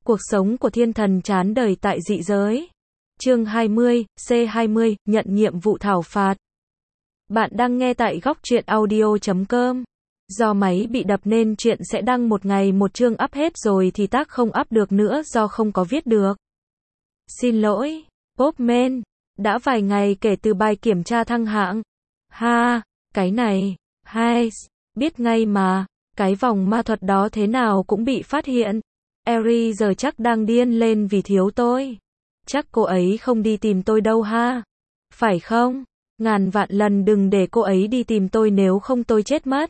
Cuộc sống của thiên thần chán đời tại dị giới. Chương 20, C20, nhận nhiệm vụ thảo phạt. Bạn đang nghe tại góc truyện audio.com. Do máy bị đập nên chuyện sẽ đăng một ngày một chương up hết rồi thì tác không up được nữa do không có viết được. Xin lỗi, Postman. Đã vài ngày kể từ bài kiểm tra thăng hạng. Ha, cái này, hai, biết ngay mà, cái vòng ma thuật đó thế nào cũng bị phát hiện. Eri giờ chắc đang điên lên vì thiếu tôi. Chắc cô ấy không đi tìm tôi đâu ha. Phải không? Ngàn vạn lần đừng để cô ấy đi tìm tôi nếu không tôi chết mất.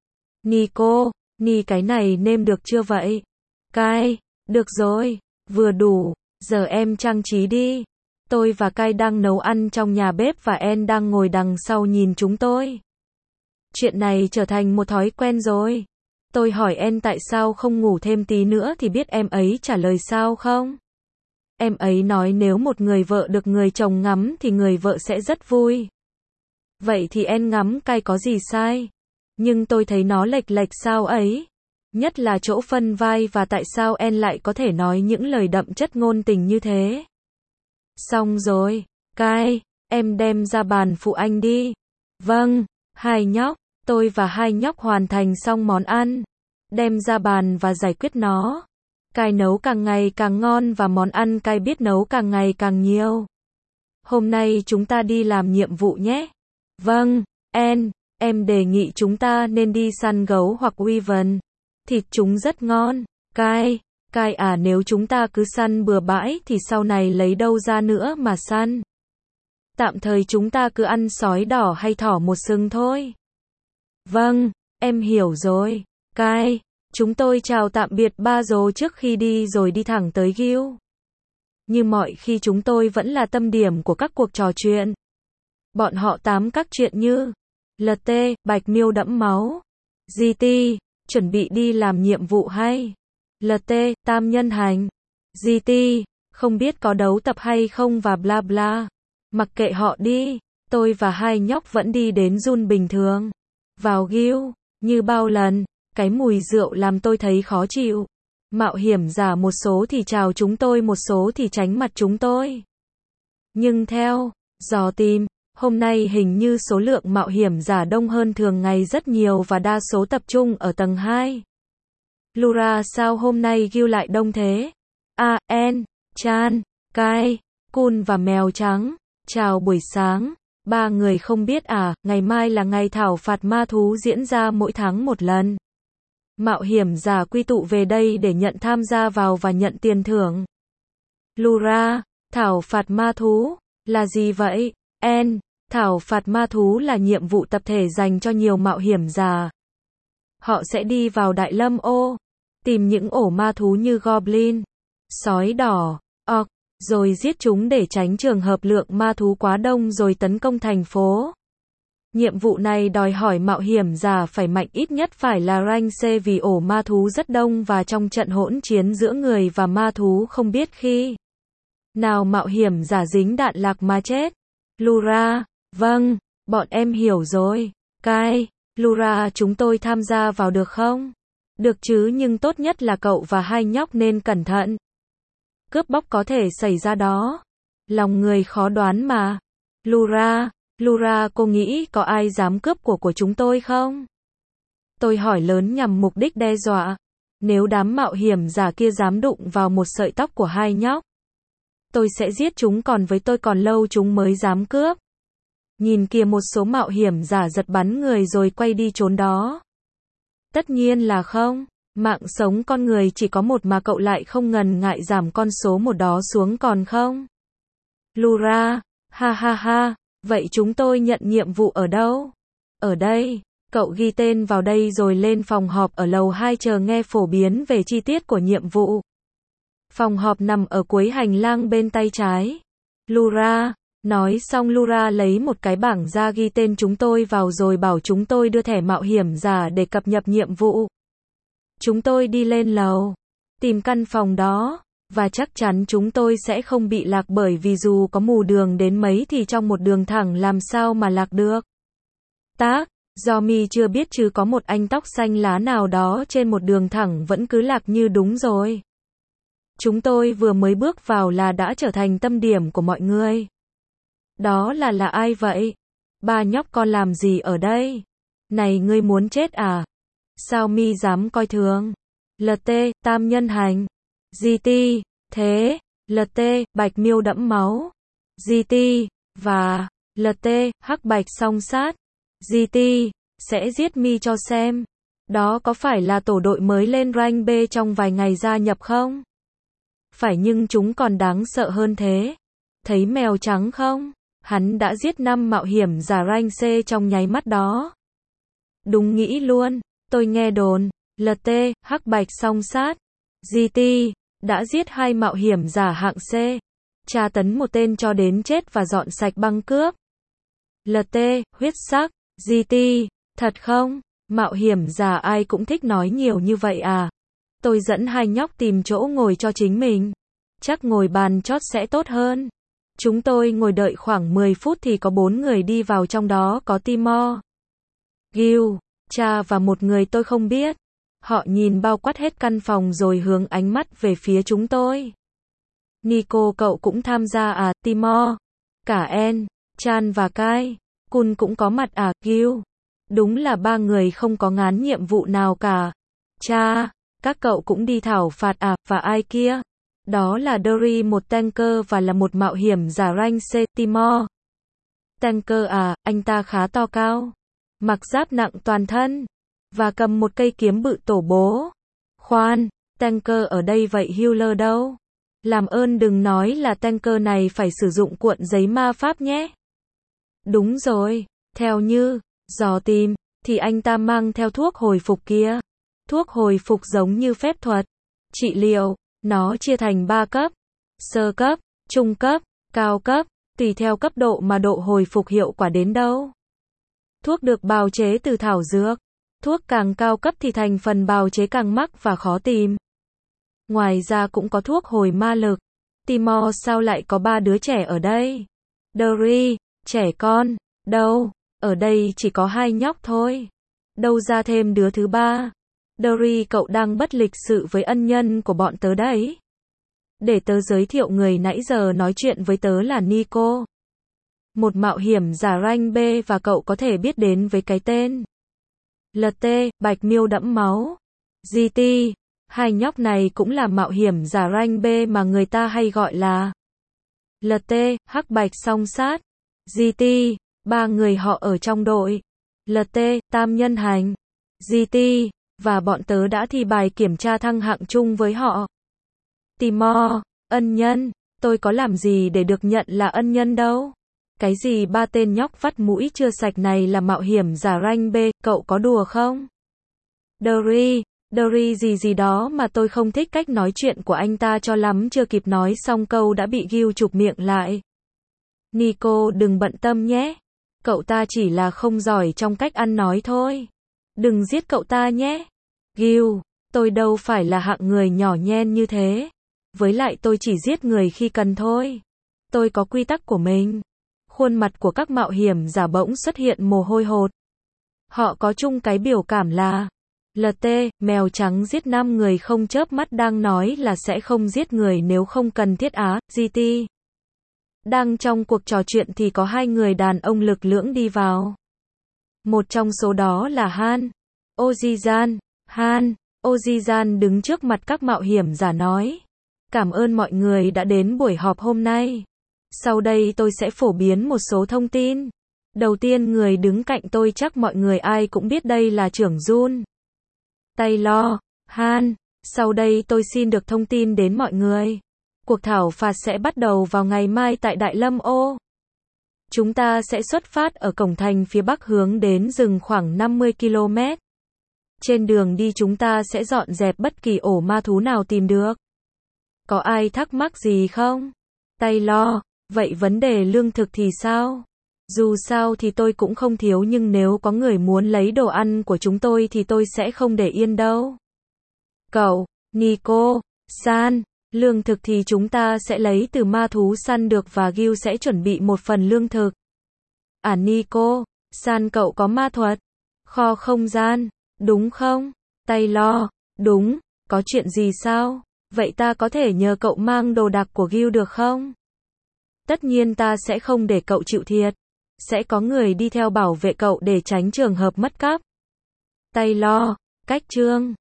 Nico, cái này nêm được chưa vậy? Kai, được rồi, vừa đủ, giờ em trang trí đi. Tôi và Kai đang nấu ăn trong nhà bếp và En đang ngồi đằng sau nhìn chúng tôi. Chuyện này trở thành một thói quen rồi. Tôi hỏi En tại sao không ngủ thêm tí nữa thì biết em ấy trả lời sao không? Em ấy nói nếu một người vợ được người chồng ngắm thì người vợ sẽ rất vui. Vậy thì En ngắm Kai có gì sai? Nhưng tôi thấy nó lệch sao ấy. Nhất là chỗ phân vai và tại sao En lại có thể nói những lời đậm chất ngôn tình như thế. Xong rồi, Kai, em đem ra bàn phụ anh đi. Vâng, hai nhóc, tôi và hai nhóc hoàn thành xong món ăn. Đem ra bàn và giải quyết nó. Kai nấu càng ngày càng ngon và món ăn Kai biết nấu càng ngày càng nhiều. Hôm nay chúng ta đi làm nhiệm vụ nhé. Vâng, En, em đề nghị chúng ta nên đi săn gấu hoặc wyvern. Thịt chúng rất ngon. Kai à, nếu chúng ta cứ săn bừa bãi thì sau này lấy đâu ra nữa mà săn. Tạm thời chúng ta cứ ăn sói đỏ hay thỏ một sừng thôi. Vâng, em hiểu rồi. Kai, chúng tôi chào tạm biệt ba dồ trước khi đi rồi đi thẳng tới Gil. Như mọi khi chúng tôi vẫn là tâm điểm của các cuộc trò chuyện. Bọn họ tám các chuyện như LT, Bạch Miêu đẫm máu. GT, chuẩn bị đi làm nhiệm vụ hay. LT, tam nhân hành. GT, không biết có đấu tập hay không và bla bla. Mặc kệ họ đi, tôi và hai nhóc vẫn đi đến Jun bình thường. Vào Gil, như bao lần, cái mùi rượu làm tôi thấy khó chịu. Mạo hiểm giả một số thì chào chúng tôi, một số thì tránh mặt chúng tôi. Nhưng theo dò tìm, hôm nay hình như số lượng mạo hiểm giả đông hơn thường ngày rất nhiều và đa số tập trung ở tầng 2. Lura, sao hôm nay Gil lại đông thế? En, Chan, Kai, Kun và mèo trắng. Chào buổi sáng. Ba người không biết à, ngày mai là ngày thảo phạt ma thú diễn ra mỗi tháng một lần. Mạo hiểm giả quy tụ về đây để nhận tham gia vào và nhận tiền thưởng. Lura, thảo phạt ma thú là gì vậy? En, thảo phạt ma thú là nhiệm vụ tập thể dành cho nhiều mạo hiểm giả. Họ sẽ đi vào Đại Lâm Ô, tìm những ổ ma thú như Goblin, sói đỏ, Orc, rồi giết chúng để tránh trường hợp lượng ma thú quá đông rồi tấn công thành phố. Nhiệm vụ này đòi hỏi mạo hiểm giả phải mạnh ít nhất phải là rank C vì ổ ma thú rất đông và trong trận hỗn chiến giữa người và ma thú không biết khi nào mạo hiểm giả dính đạn lạc mà chết. Lura, vâng, bọn em hiểu rồi. Kai, Lura, chúng tôi tham gia vào được không? Được chứ, nhưng tốt nhất là cậu và hai nhóc nên cẩn thận. Cướp bóc có thể xảy ra đó. Lòng người khó đoán mà. Lura, cô nghĩ có ai dám cướp của chúng tôi không? Tôi hỏi lớn nhằm mục đích đe dọa. Nếu đám mạo hiểm giả kia dám đụng vào một sợi tóc của hai nhóc, tôi sẽ giết chúng, còn với tôi còn lâu chúng mới dám cướp. Nhìn kìa, một số mạo hiểm giả giật bắn người rồi quay đi trốn đó. Tất nhiên là không. Mạng sống con người chỉ có một mà cậu lại không ngần ngại giảm con số một đó xuống còn không? Lura, ha, vậy chúng tôi nhận nhiệm vụ ở đâu? Ở đây, cậu ghi tên vào đây rồi lên phòng họp ở lầu 2 chờ nghe phổ biến về chi tiết của nhiệm vụ. Phòng họp nằm ở cuối hành lang bên tay trái. Lura, nói xong Lura lấy một cái bảng ra ghi tên chúng tôi vào rồi bảo chúng tôi đưa thẻ mạo hiểm giả để cập nhật nhiệm vụ. Chúng tôi đi lên lầu, tìm căn phòng đó, và chắc chắn chúng tôi sẽ không bị lạc bởi vì dù có mù đường đến mấy thì trong một đường thẳng làm sao mà lạc được. Zombie chưa biết chứ có một anh tóc xanh lá nào đó trên một đường thẳng vẫn cứ lạc như đúng rồi. Chúng tôi vừa mới bước vào là đã trở thành tâm điểm của mọi người. Đó là ai vậy? Ba nhóc con làm gì ở đây? Này ngươi muốn chết à? Sao mi dám coi thường? LT, tam nhân hành. GT, thế, LT, bạch miêu đẫm máu. GT, và, LT, hắc bạch song sát. GT, sẽ giết mi cho xem. Đó có phải là tổ đội mới lên rank B trong vài ngày gia nhập không? Phải nhưng chúng còn đáng sợ hơn thế. Thấy mèo trắng không? Hắn đã giết 5 mạo hiểm giả rank C trong nháy mắt đó. Đúng nghĩ luôn, tôi nghe đồn, LT, hắc bạch song sát, GT, đã giết 2 mạo hiểm giả hạng C, tra tấn một tên cho đến chết và dọn sạch băng cướp. LT, huyết sắc, GT, thật không? Mạo hiểm giả ai cũng thích nói nhiều như vậy à? Tôi dẫn hai nhóc tìm chỗ ngồi cho chính mình. Chắc ngồi bàn chót sẽ tốt hơn. Chúng tôi ngồi đợi khoảng 10 phút thì có 4 người đi vào, trong đó có Timor, Gil, Cha và một người tôi không biết. Họ nhìn bao quát hết căn phòng rồi hướng ánh mắt về phía chúng tôi. Nico cậu cũng tham gia à? Timor, cả En, Chan và Kai, Kun cũng có mặt à? Gil, đúng là 3 người không có ngán nhiệm vụ nào cả. Cha, các cậu cũng đi thảo phạt à? Và ai kia? Đó là Dory, một tanker và là một mạo hiểm giả rank C. Timor, tanker à? Anh ta khá to cao, mặc giáp nặng toàn thân và cầm một cây kiếm bự tổ bố. Khoan, tanker ở đây vậy healer đâu? Làm ơn đừng nói là tanker này phải sử dụng cuộn giấy ma pháp nhé. Đúng rồi, theo như dò tìm thì anh ta mang theo thuốc hồi phục kia. Thuốc hồi phục giống như phép thuật trị liệu. Nó chia thành 3 cấp: sơ cấp, trung cấp, cao cấp, tùy theo cấp độ mà độ hồi phục hiệu quả đến đâu. Thuốc được bào chế từ thảo dược. Thuốc càng cao cấp thì thành phần bào chế càng mắc và khó tìm. Ngoài ra cũng có thuốc hồi ma lực. Timor, sao lại có 3 đứa trẻ ở đây? Dory, trẻ con, đâu? Ở đây chỉ có 2 nhóc thôi. Đâu ra thêm đứa thứ 3? Dory, cậu đang bất lịch sự với ân nhân của bọn tớ đấy. Để tớ giới thiệu, người nãy giờ nói chuyện với tớ là Nico, một mạo hiểm giả rank B, và cậu có thể biết đến với cái tên LT, bạch miêu đẫm máu. GT, hai nhóc này cũng là mạo hiểm giả rank B mà người ta hay gọi là LT, hắc bạch song sát. GT, 3 người họ ở trong đội LT, tam nhân hành. GT, và bọn tớ đã thi bài kiểm tra thăng hạng chung với họ. Timor, ân nhân, tôi có làm gì để được nhận là ân nhân đâu. Cái gì 3 tên nhóc vắt mũi chưa sạch này là mạo hiểm giả rank B, cậu có đùa không? Dory gì đó mà tôi không thích cách nói chuyện của anh ta cho lắm, chưa kịp nói xong câu đã bị Gil chụp miệng lại. Nico, đừng bận tâm nhé. Cậu ta chỉ là không giỏi trong cách ăn nói thôi. Đừng giết cậu ta nhé. Gil, tôi đâu phải là hạng người nhỏ nhen như thế. Với lại tôi chỉ giết người khi cần thôi. Tôi có quy tắc của mình. Khuôn mặt của các mạo hiểm giả bỗng xuất hiện mồ hôi hột. Họ có chung cái biểu cảm là LT, mèo trắng giết 5 người không chớp mắt, đang nói là sẽ không giết người nếu không cần thiết á. GT. Đang trong cuộc trò chuyện thì có 2 người đàn ông lực lưỡng đi vào. Một trong số đó là Han Ozizan. Han Ozizan đứng trước mặt các mạo hiểm giả nói: cảm ơn mọi người đã đến buổi họp hôm nay. Sau đây tôi sẽ phổ biến một số thông tin. Đầu tiên, người đứng cạnh tôi chắc mọi người ai cũng biết đây là trưởng Jun Taylor. Han, sau đây tôi xin được thông tin đến mọi người. Cuộc thảo phạt sẽ bắt đầu vào ngày mai tại Đại Lâm Ô. Chúng ta sẽ xuất phát ở cổng thành phía bắc hướng đến rừng khoảng 50 km. Trên đường đi chúng ta sẽ dọn dẹp bất kỳ ổ ma thú nào tìm được. Có ai thắc mắc gì không? Taylor, vậy vấn đề lương thực thì sao? Dù sao thì tôi cũng không thiếu, nhưng nếu có người muốn lấy đồ ăn của chúng tôi thì tôi sẽ không để yên đâu. Cậu, Nico, San, lương thực thì chúng ta sẽ lấy từ ma thú săn được và Gil sẽ chuẩn bị một phần lương thực. À Nico, San, cậu có ma thuật kho không gian, đúng không? Taylor, đúng, có chuyện gì sao? Vậy ta có thể nhờ cậu mang đồ đạc của Gil được không? Tất nhiên ta sẽ không để cậu chịu thiệt. Sẽ có người đi theo bảo vệ cậu để tránh trường hợp mất cắp. Taylor, cách chương